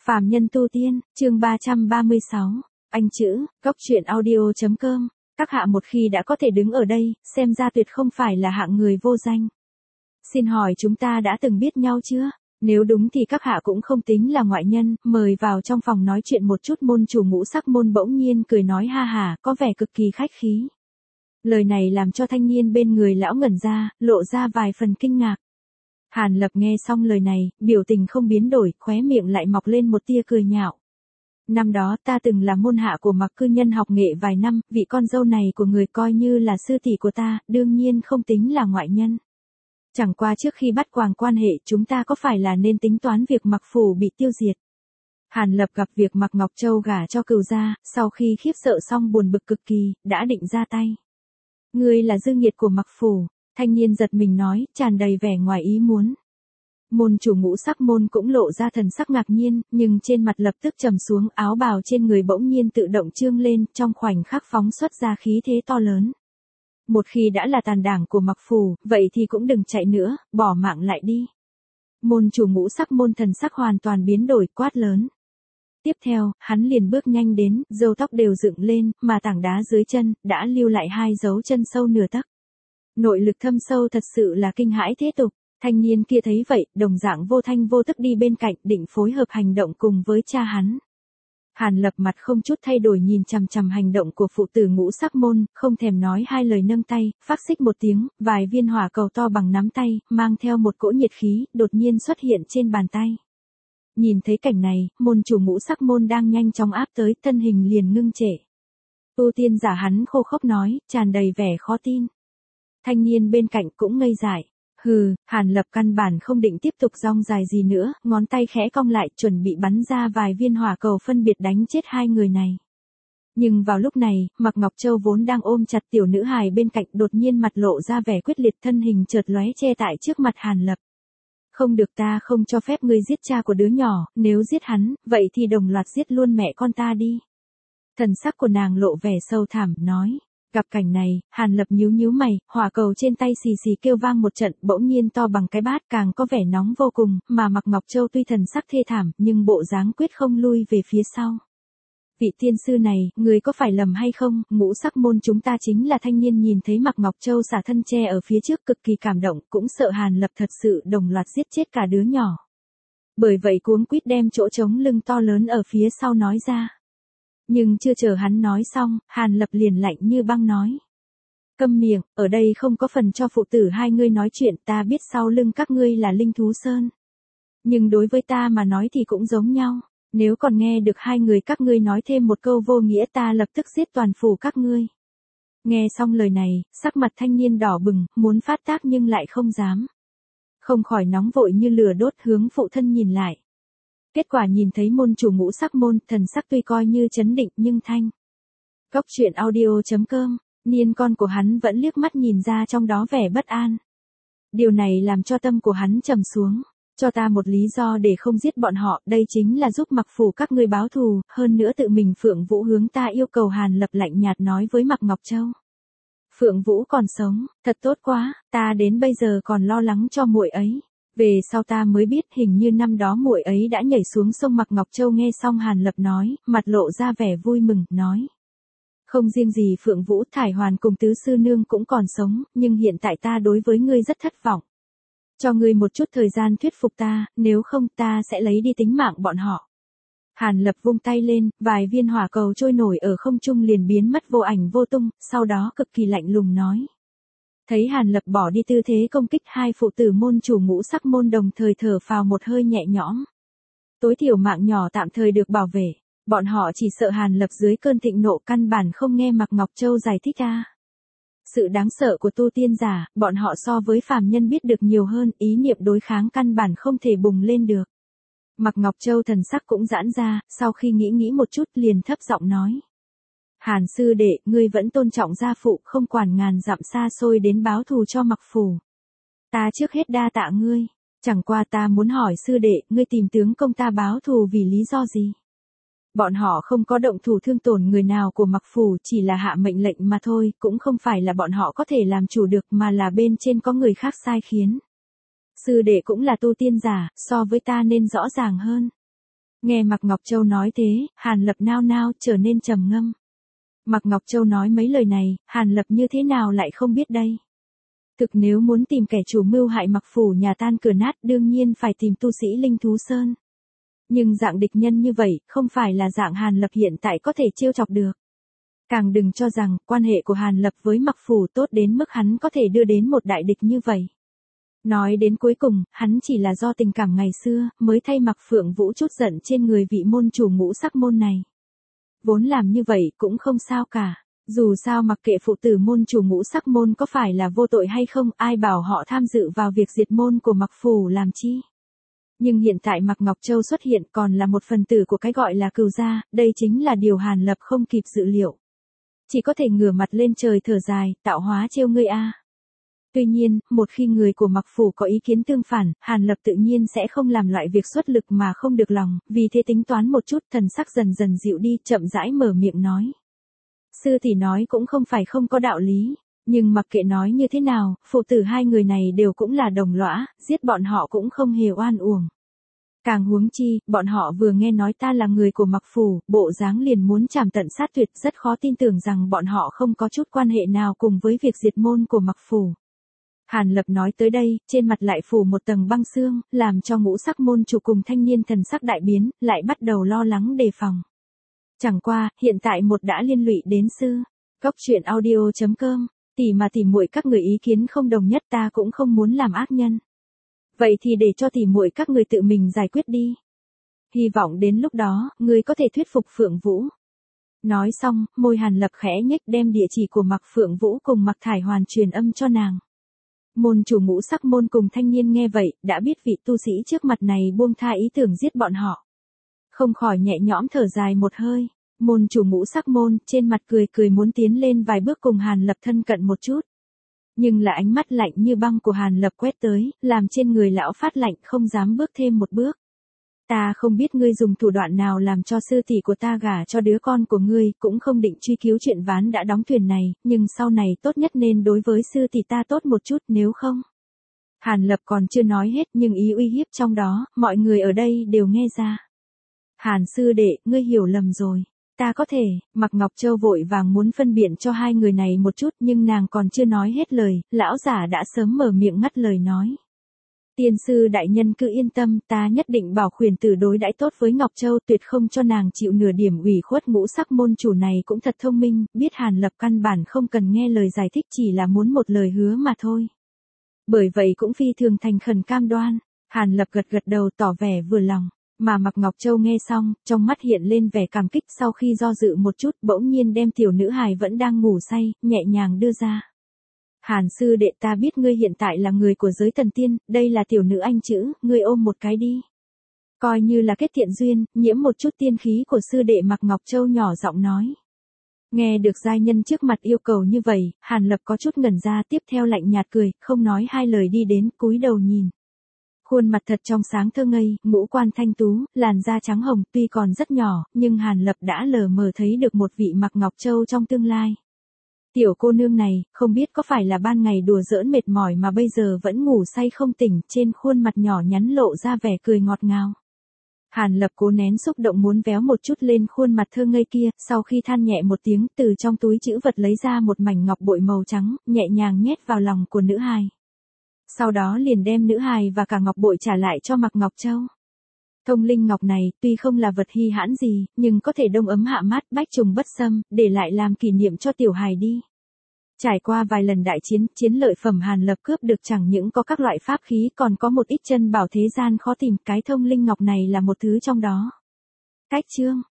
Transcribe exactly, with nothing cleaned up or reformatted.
Phàm nhân tu tiên, chương ba trăm ba mươi sáu. Anh chữ, góc truyện audio chấm com. Các hạ một khi đã có thể đứng ở đây, xem ra tuyệt không phải là hạng người vô danh. Xin hỏi chúng ta đã từng biết nhau chưa? Nếu đúng thì các hạ cũng không tính là ngoại nhân, mời vào trong phòng nói chuyện một chút. Môn chủ Ngũ Sắc môn bỗng nhiên cười nói ha hả, có vẻ cực kỳ khách khí. Lời này làm cho thanh niên bên người lão ngẩn ra, lộ ra vài phần kinh ngạc. Hàn Lập nghe xong lời này, biểu tình không biến đổi, khóe miệng lại mọc lên một tia cười nhạo. Năm đó ta từng là môn hạ của Mặc cư nhân học nghệ vài năm, vị con dâu này của người coi như là sư tỷ của ta, đương nhiên không tính là ngoại nhân. Chẳng qua trước khi bắt quàng quan hệ chúng ta có phải là nên tính toán việc Mặc phủ bị tiêu diệt. Hàn Lập gặp việc Mặc Ngọc Châu gả cho Cửu gia, sau khi khiếp sợ xong buồn bực cực kỳ, đã định ra tay. Ngươi là dư nghiệt của Mặc phủ. Thanh niên giật mình nói, tràn đầy vẻ ngoài ý muốn. Môn chủ Ngũ Sắc môn cũng lộ ra thần sắc ngạc nhiên, nhưng trên mặt lập tức trầm xuống, áo bào trên người bỗng nhiên tự động trương lên, trong khoảnh khắc phóng xuất ra khí thế to lớn. Một khi đã là tàn đảng của Mặc phủ, vậy thì cũng đừng chạy nữa, bỏ mạng lại đi. Môn chủ Ngũ Sắc môn thần sắc hoàn toàn biến đổi, quát lớn. Tiếp theo, hắn liền bước nhanh đến, râu tóc đều dựng lên, mà tảng đá dưới chân đã lưu lại hai dấu chân sâu nửa tấc. Nội lực thâm sâu thật sự là kinh hãi thế tục. Thanh niên kia thấy vậy, đồng dạng vô thanh vô tức đi bên cạnh, định phối hợp hành động cùng với cha hắn. Hàn Lập mặt không chút thay đổi nhìn chằm chằm hành động của phụ tử Ngũ Sắc môn, không thèm nói hai lời, nâng tay, phác xích một tiếng, vài viên hỏa cầu to bằng nắm tay, mang theo một cỗ nhiệt khí, đột nhiên xuất hiện trên bàn tay. Nhìn thấy cảnh này, môn chủ Ngũ Sắc môn đang nhanh chóng áp tới, thân hình liền ngưng trệ. Tu tiên giả hắn khô khốc nói, tràn đầy vẻ khó tin. Thanh niên bên cạnh cũng ngây dại. Hừ, Hàn Lập căn bản không định tiếp tục rong dài gì nữa, ngón tay khẽ cong lại, chuẩn bị bắn ra vài viên hỏa cầu phân biệt đánh chết hai người này. Nhưng vào lúc này, Mặc Ngọc Châu vốn đang ôm chặt tiểu nữ hài bên cạnh, đột nhiên mặt lộ ra vẻ quyết liệt, thân hình chợt lóe che tại trước mặt Hàn Lập. Không được, ta không cho phép ngươi giết cha của đứa nhỏ, nếu giết hắn, vậy thì đồng loạt giết luôn mẹ con ta đi. Thần sắc của nàng lộ vẻ sâu thẳm, nói. Gặp cảnh này, Hàn Lập nhíu nhíu mày, hỏa cầu trên tay xì xì kêu vang một trận, bỗng nhiên to bằng cái bát, càng có vẻ nóng vô cùng, mà Mặc Ngọc Châu tuy thần sắc thê thảm, nhưng bộ dáng quyết không lui về phía sau. Vị tiên sư này, người có phải lầm hay không? Ngũ Sắc môn chúng ta chính là. Thanh niên nhìn thấy Mặc Ngọc Châu xả thân che ở phía trước, cực kỳ cảm động, cũng sợ Hàn Lập thật sự đồng loạt giết chết cả đứa nhỏ. Bởi vậy cuống quýt đem chỗ trống lưng to lớn ở phía sau nói ra. Nhưng chưa chờ hắn nói xong, Hàn Lập liền lạnh như băng nói. Câm miệng, ở đây không có phần cho phụ tử hai ngươi nói chuyện, ta biết sau lưng các ngươi là Linh Thú Sơn. Nhưng đối với ta mà nói thì cũng giống nhau, nếu còn nghe được hai người các ngươi nói thêm một câu vô nghĩa ta lập tức giết toàn phủ các ngươi. Nghe xong lời này, sắc mặt thanh niên đỏ bừng, muốn phát tác nhưng lại không dám. Không khỏi nóng vội như lửa đốt, hướng phụ thân nhìn lại. Kết quả nhìn thấy môn chủ Ngũ Sắc môn, thần sắc tuy coi như chấn định nhưng thanh. Góc truyện audio chấm com, niên con của hắn vẫn liếc mắt nhìn ra trong đó vẻ bất an. Điều này làm cho tâm của hắn trầm xuống. Cho ta một lý do để không giết bọn họ, đây chính là giúp Mặc phủ các ngươi báo thù, hơn nữa tự mình Phượng Vũ hướng ta yêu cầu. Hàn Lập lạnh nhạt nói với Mặc Ngọc Châu. Phượng Vũ còn sống, thật tốt quá, ta đến bây giờ còn lo lắng cho muội ấy. Về sau ta mới biết hình như năm đó muội ấy đã nhảy xuống sông. Mặc Ngọc Châu nghe xong Hàn Lập nói, mặt lộ ra vẻ vui mừng, nói. Không riêng gì Phượng Vũ, Thải Hoàn cùng tứ sư nương cũng còn sống, nhưng hiện tại ta đối với ngươi rất thất vọng. Cho ngươi một chút thời gian thuyết phục ta, nếu không ta sẽ lấy đi tính mạng bọn họ. Hàn Lập vung tay lên, vài viên hỏa cầu trôi nổi ở không trung liền biến mất vô ảnh vô tung, sau đó cực kỳ lạnh lùng nói. Thấy Hàn Lập bỏ đi tư thế công kích, hai phụ tử môn chủ Ngũ Sắc môn đồng thời thở phào một hơi nhẹ nhõm. Tối thiểu mạng nhỏ tạm thời được bảo vệ, bọn họ chỉ sợ Hàn Lập dưới cơn thịnh nộ căn bản không nghe Mặc Ngọc Châu giải thích ra. Sự đáng sợ của tu tiên giả, bọn họ so với phàm nhân biết được nhiều hơn, ý niệm đối kháng căn bản không thể bùng lên được. Mặc Ngọc Châu thần sắc cũng giãn ra, sau khi nghĩ nghĩ một chút liền thấp giọng nói. Hàn sư đệ, ngươi vẫn tôn trọng gia phụ, không quản ngàn dặm xa xôi đến báo thù cho Mặc phủ. Ta trước hết đa tạ ngươi, chẳng qua ta muốn hỏi sư đệ, ngươi tìm tướng công ta báo thù vì lý do gì? Bọn họ không có động thủ thương tổn người nào của Mặc phủ, chỉ là hạ mệnh lệnh mà thôi, cũng không phải là bọn họ có thể làm chủ được mà là bên trên có người khác sai khiến. Sư đệ cũng là tu tiên giả, so với ta nên rõ ràng hơn. Nghe Mạc Ngọc Châu nói thế, Hàn Lập nao nao trở nên trầm ngâm. Mạc Ngọc Châu nói mấy lời này, Hàn Lập như thế nào lại không biết đây. Thực nếu muốn tìm kẻ chủ mưu hại Mạc phủ nhà tan cửa nát đương nhiên phải tìm tu sĩ Linh Thú Sơn. Nhưng dạng địch nhân như vậy, không phải là dạng Hàn Lập hiện tại có thể trêu chọc được. Càng đừng cho rằng, quan hệ của Hàn Lập với Mạc phủ tốt đến mức hắn có thể đưa đến một đại địch như vậy. Nói đến cuối cùng, hắn chỉ là do tình cảm ngày xưa, mới thay Mạc Phượng Vũ chút giận trên người vị môn chủ ngũ sắc môn này. Vốn làm như vậy cũng không sao cả. Dù sao mặc kệ phụ tử môn chủ ngũ sắc môn có phải là vô tội hay không, ai bảo họ tham dự vào việc diệt môn của Mạc phủ làm chi. Nhưng hiện tại Mạc Ngọc Châu xuất hiện còn là một phần tử của cái gọi là cừu gia, đây chính là điều Hàn Lập không kịp dự liệu. Chỉ có thể ngửa mặt lên trời thở dài, tạo hóa trêu ngươi a. Tuy nhiên, một khi người của Mạc phủ có ý kiến tương phản, Hàn Lập tự nhiên sẽ không làm loại việc xuất lực mà không được lòng, vì thế tính toán một chút, thần sắc dần dần dịu đi, chậm rãi mở miệng nói. Sư tỷ nói cũng không phải không có đạo lý, nhưng mặc kệ nói như thế nào, phụ tử hai người này đều cũng là đồng lõa, giết bọn họ cũng không hề oan uổng. Càng huống chi, bọn họ vừa nghe nói ta là người của Mạc phủ, bộ dáng liền muốn chảm tận sát tuyệt, rất khó tin tưởng rằng bọn họ không có chút quan hệ nào cùng với việc diệt môn của Mạc phủ. Hàn Lập nói tới đây, trên mặt lại phủ một tầng băng xương, làm cho ngũ sắc môn chủ cùng thanh niên thần sắc đại biến, lại bắt đầu lo lắng đề phòng. Chẳng qua, hiện tại một đã liên lụy đến sư. Góc truyện audio chấm com, tỉ mà tỉ muội các người ý kiến không đồng nhất ta cũng không muốn làm ác nhân. Vậy thì để cho tỉ muội các người tự mình giải quyết đi. Hy vọng đến lúc đó, người có thể thuyết phục Phượng Vũ. Nói xong, môi Hàn Lập khẽ nhếch đem địa chỉ của Mạc Phượng Vũ cùng Mạc Thải Hoàn truyền âm cho nàng. Môn chủ ngũ sắc môn cùng thanh niên nghe vậy, đã biết vị tu sĩ trước mặt này buông tha ý tưởng giết bọn họ. Không khỏi nhẹ nhõm thở dài một hơi, môn chủ ngũ sắc môn, trên mặt cười cười muốn tiến lên vài bước cùng Hàn Lập thân cận một chút. Nhưng là ánh mắt lạnh như băng của Hàn Lập quét tới, làm trên người lão phát lạnh không dám bước thêm một bước. Ta không biết ngươi dùng thủ đoạn nào làm cho sư tỷ của ta gả cho đứa con của ngươi, cũng không định truy cứu chuyện ván đã đóng thuyền này, nhưng sau này tốt nhất nên đối với sư tỷ ta tốt một chút nếu không. Hàn Lập còn chưa nói hết nhưng ý uy hiếp trong đó, mọi người ở đây đều nghe ra. Hàn sư đệ, ngươi hiểu lầm rồi. Ta có thể, Mạc Ngọc Châu vội vàng muốn phân biện cho hai người này một chút nhưng nàng còn chưa nói hết lời, lão giả đã sớm mở miệng ngắt lời nói. Tiên sư đại nhân cứ yên tâm, ta nhất định bảo khuyển tử đối đãi tốt với Ngọc Châu, tuyệt không cho nàng chịu nửa điểm ủy khuất. Ngũ sắc môn chủ này cũng thật thông minh, biết Hàn Lập căn bản không cần nghe lời giải thích, chỉ là muốn một lời hứa mà thôi. Bởi vậy cũng phi thường thành khẩn cam đoan. Hàn Lập gật gật đầu tỏ vẻ vừa lòng, mà Mạc Ngọc Châu nghe xong, trong mắt hiện lên vẻ cảm kích, sau khi do dự một chút, bỗng nhiên đem tiểu nữ hài vẫn đang ngủ say, nhẹ nhàng đưa ra. Hàn sư đệ, ta biết ngươi hiện tại là người của giới thần tiên, đây là tiểu nữ anh chữ, ngươi ôm một cái đi. Coi như là kết thiện duyên, nhiễm một chút tiên khí của sư đệ. Mạc Ngọc Châu nhỏ giọng nói. Nghe được giai nhân trước mặt yêu cầu như vậy, Hàn Lập có chút ngẩn ra, tiếp theo lạnh nhạt cười, không nói hai lời đi đến, cúi đầu nhìn. Khuôn mặt thật trong sáng thơ ngây, ngũ quan thanh tú, làn da trắng hồng, tuy còn rất nhỏ, nhưng Hàn Lập đã lờ mờ thấy được một vị Mạc Ngọc Châu trong tương lai. Tiểu cô nương này, không biết có phải là ban ngày đùa giỡn mệt mỏi mà bây giờ vẫn ngủ say không tỉnh, trên khuôn mặt nhỏ nhắn lộ ra vẻ cười ngọt ngào. Hàn Lập cố nén xúc động muốn véo một chút lên khuôn mặt thơ ngây kia, sau khi than nhẹ một tiếng, từ trong túi trữ vật lấy ra một mảnh ngọc bội màu trắng, nhẹ nhàng nhét vào lòng của nữ hài. Sau đó liền đem nữ hài và cả ngọc bội trả lại cho Mạc Ngọc Châu. Thông linh ngọc này, tuy không là vật hi hãn gì, nhưng có thể đông ấm hạ mát, bách trùng bất xâm, để lại làm kỷ niệm cho tiểu hài đi. Trải qua vài lần đại chiến, chiến lợi phẩm Hàn Lập cướp được chẳng những có các loại pháp khí, còn có một ít chân bảo thế gian khó tìm, cái thông linh ngọc này là một thứ trong đó. Cách chương